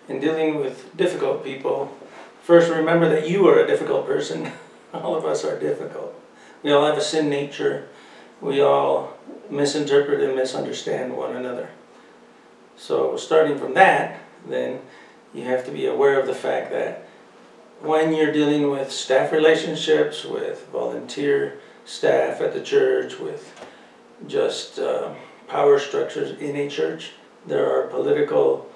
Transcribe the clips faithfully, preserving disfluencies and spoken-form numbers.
in dealing with difficult people, first remember that you are a difficult person. All of us are difficult. We all have a sin nature. We all misinterpret and misunderstand one another. So starting from that, then you have to be aware of the fact that when you're dealing with staff relationships, with volunteer staff at the church, with just uh, power structures in a church, there are political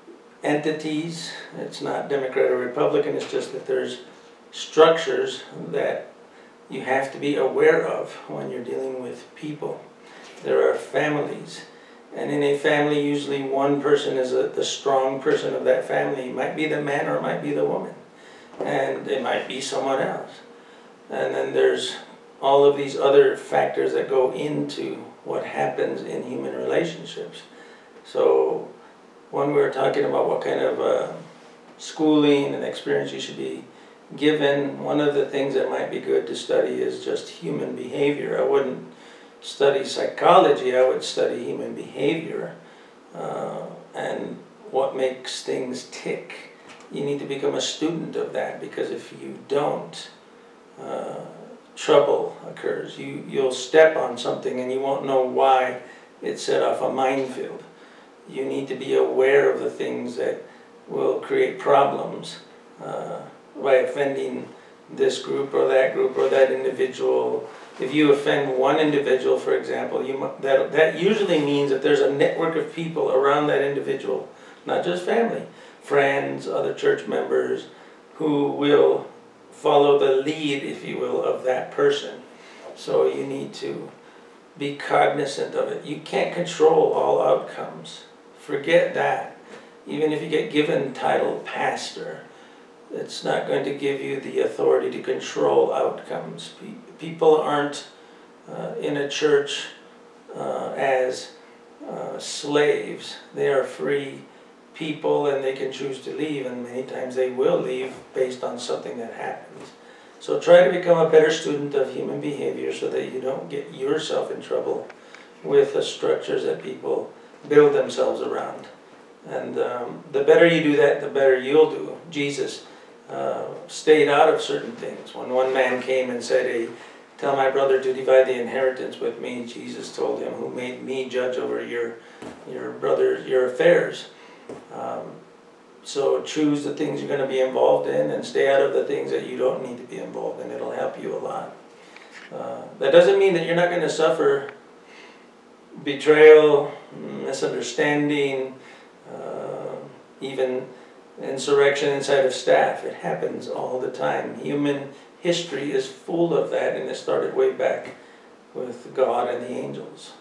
entities. It's not Democrat or Republican, it's just that there's structures that you have to be aware of when you're dealing with people. There are families, and in a family usually one person is a, the strong person of that family. It might be the man or it might be the woman, and it might be someone else. And then there's all of these other factors that go into what happens in human relationships. So when we're talking about what kind of uh, schooling and experience you should be given, one of the things that might be good to study is just human behavior. I wouldn't study psychology, I would study human behavior uh, and what makes things tick. You need to become a student of that, because if you don't, uh, trouble occurs. You, you'll step on something and you won't know why it set off a minefield. You need to be aware of the things that will create problems uh, by offending this group or that group or that individual. If you offend one individual, for example, you mu- that, that usually means that there's a network of people around that individual, not just family, friends, other church members, who will follow the lead, if you will, of that person. So you need to be cognizant of it. You can't control all outcomes. Forget that. Even if you get given title pastor, it's not going to give you the authority to control outcomes. People aren't uh, in a church uh, as uh, slaves. They are free people, and they can choose to leave, and many times they will leave based on something that happens. So try to become a better student of human behavior so that you don't get yourself in trouble with the structures that people build themselves around. And um, the better you do that, the better you'll do. Jesus uh, stayed out of certain things. When one man came and said, hey, tell my brother to divide the inheritance with me, Jesus told him, who made me judge over your, your brother, your affairs? Um, so choose the things you're going to be involved in and stay out of the things that you don't need to be involved in. It'll help you a lot. Uh, that doesn't mean that you're not going to suffer betrayal, misunderstanding, uh, even insurrection inside of staff. It happens all the time. Human history is full of that, and it started way back with God and the angels.